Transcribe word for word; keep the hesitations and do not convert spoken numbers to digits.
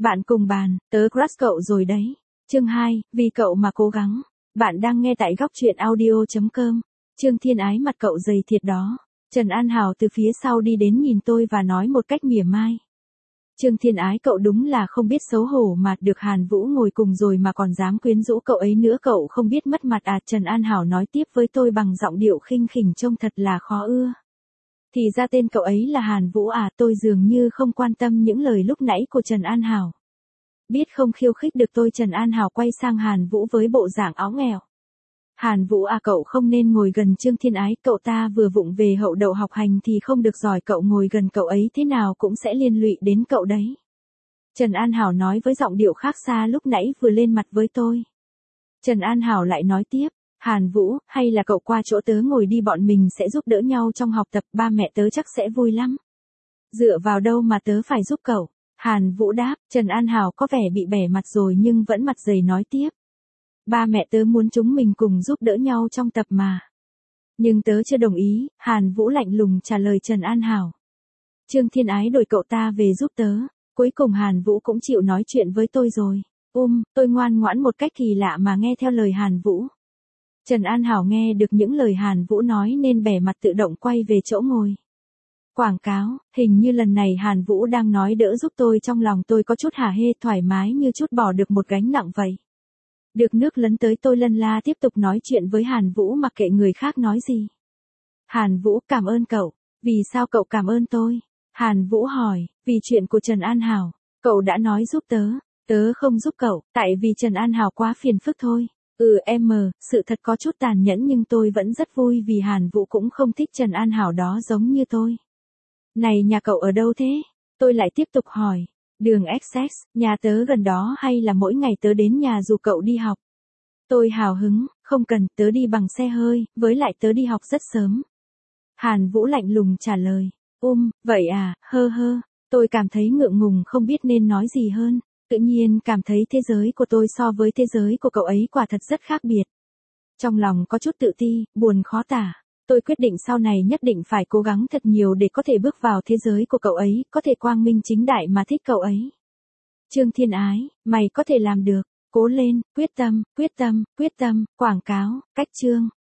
Bạn cùng bàn, tớ crush cậu rồi đấy. Chương hai, vì cậu mà cố gắng. Bạn đang nghe tại góc truyện audio chấm com. Trương Thiên Ái mặt cậu dày thiệt đó. Trần An Hảo từ phía sau đi đến nhìn tôi và nói một cách mỉa mai. Trương Thiên Ái cậu đúng là không biết xấu hổ mà, được Hàn Vũ ngồi cùng rồi mà còn dám quyến rũ cậu ấy nữa, cậu không biết mất mặt à? Trần An Hảo nói tiếp với tôi bằng giọng điệu khinh khỉnh trông thật là khó ưa. Thì ra tên cậu ấy là Hàn Vũ à? Tôi dường như không quan tâm những lời lúc nãy của Trần An Hảo. Biết không khiêu khích được tôi, Trần An Hảo quay sang Hàn Vũ với bộ dạng áo nghèo. Hàn Vũ à, cậu không nên ngồi gần Trương Thiên Ái, cậu ta vừa vụng về hậu đậu học hành thì không được giỏi, cậu ngồi gần cậu ấy thế nào cũng sẽ liên lụy đến cậu đấy. Trần An Hảo nói với giọng điệu khác xa lúc nãy vừa lên mặt với tôi. Trần An Hảo lại nói tiếp, Hàn Vũ, hay là cậu qua chỗ tớ ngồi đi, bọn mình sẽ giúp đỡ nhau trong học tập, ba mẹ tớ chắc sẽ vui lắm. Dựa vào đâu mà tớ phải giúp cậu? Hàn Vũ đáp. Trần An Hảo có vẻ bị bẻ mặt rồi nhưng vẫn mặt dày nói tiếp. Ba mẹ tớ muốn chúng mình cùng giúp đỡ nhau trong tập mà. Nhưng tớ chưa đồng ý, Hàn Vũ lạnh lùng trả lời Trần An Hảo. Trương Thiên Ái đổi cậu ta về giúp tớ. Cuối cùng Hàn Vũ cũng chịu nói chuyện với tôi rồi. Um, tôi ngoan ngoãn một cách kỳ lạ mà nghe theo lời Hàn Vũ. Trần An Hảo nghe được những lời Hàn Vũ nói nên bẻ mặt tự động quay về chỗ ngồi. Quảng cáo, hình như lần này Hàn Vũ đang nói đỡ giúp tôi, trong lòng tôi có chút hả hê, thoải mái như chút bỏ được một gánh nặng vậy. Được nước lấn tới, tôi lân la tiếp tục nói chuyện với Hàn Vũ mặc kệ người khác nói gì. Hàn Vũ, cảm ơn cậu. Vì sao cậu cảm ơn tôi? Hàn Vũ hỏi, vì chuyện của Trần An Hảo. Cậu đã nói giúp tớ. Tớ không giúp cậu, tại vì Trần An Hảo quá phiền phức thôi. Ừ em, sự thật có chút tàn nhẫn nhưng tôi vẫn rất vui vì Hàn Vũ cũng không thích Trần An Hảo đó giống như tôi. Này, nhà cậu ở đâu thế? Tôi lại tiếp tục hỏi. Đường Essex, nhà tớ gần đó hay là mỗi ngày tớ đến nhà dù cậu đi học? Tôi hào hứng, không cần, tớ đi bằng xe hơi, với lại tớ đi học rất sớm. Hàn Vũ lạnh lùng trả lời. Um, vậy à, hơ hơ, tôi cảm thấy ngượng ngùng không biết nên nói gì hơn, tự nhiên cảm thấy thế giới của tôi so với thế giới của cậu ấy quả thật rất khác biệt. Trong lòng có chút tự ti, buồn khó tả. Tôi quyết định sau này nhất định phải cố gắng thật nhiều để có thể bước vào thế giới của cậu ấy, có thể quang minh chính đại mà thích cậu ấy. Trương Thiên Ái, mày có thể làm được, cố lên, quyết tâm, quyết tâm, quyết tâm, quảng cáo, cách chương.